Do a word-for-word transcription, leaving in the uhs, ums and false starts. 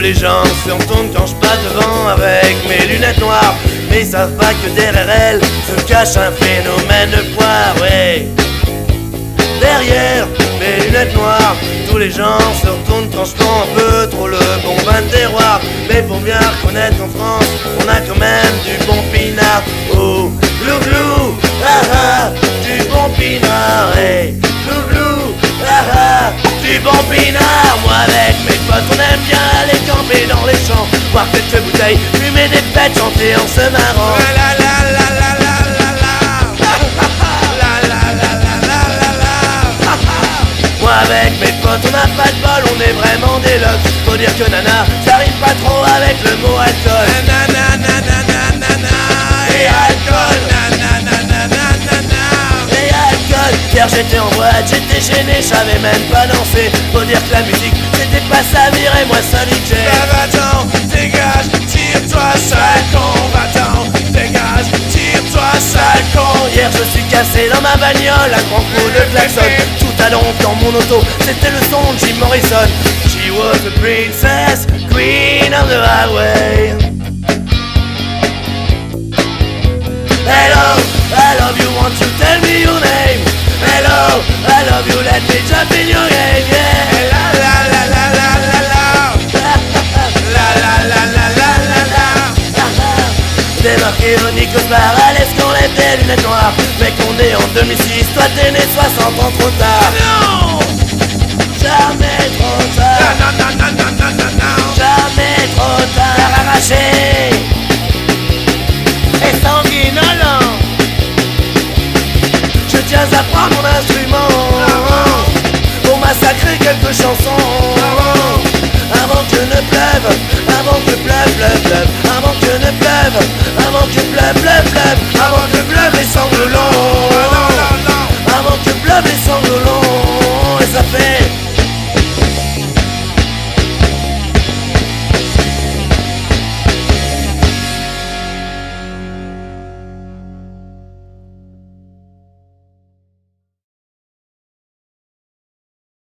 les gens se retournent quand je passe devant avec mes lunettes noires, mais ils savent pas que derrière elles se cache un phénomène de poire, ouais. Derrière mes lunettes noires, tous les gens se retournent quand je prends un peu trop le bon vin de terroir. Mais pour bien reconnaître qu'en France, on a quand même du bon pinard. Oh, glou glou, ah ah, du bon pinard, hey. Glou glou, ah ah, du bon pinard. Moi avec mes potes, on aime bien aller camper dans les champs, boire quelques bouteilles, fumer des pètes, chanter en se marrant. La la la la la la. Avec mes potes on n'a pas de bol, on est vraiment des locks. Faut dire que nana, ça rime pas trop avec le mot alcool. Nana, nana, nana, nana, et alcool. Nana, nana, nana, nana, et alcool. Hier j'étais en boîte, j'étais gêné, j'avais même pas dansé. Faut dire que la musique, c'était pas ça, virer moi solitaire. Bah va-t'en, dégage, tire-toi sale con. Va-t'en, dégage, tire-toi sale con. Hier je suis cassé dans ma bagnole, un grand coup de klaxon. Donc dans mon auto, c'était le son de Jim Morrison. She was a princess, queen of the highway. Hello, I love you, won't you tell me your name? Hello, I love you, let me jump in your game, yeah. La la la la la la la. La la la la la la la. Démarqué au Nikos Bar, à l'aise qu'on lève des lunettes noires. Mais qu'on est en deux mille six, toi t'es né soixante ans trop tard. Non, jamais trop tard. Non, non, non, non, non, non, non. Jamais trop tard. Arraché et sanguinolent, je tiens à prendre mon instrument pour massacrer quelques chansons. Avant que ne pleuve, avant que pleuve, pleuve, pleuve. Avant que ne pleuve, avant que pleuve, pleuve, pleuve. Avant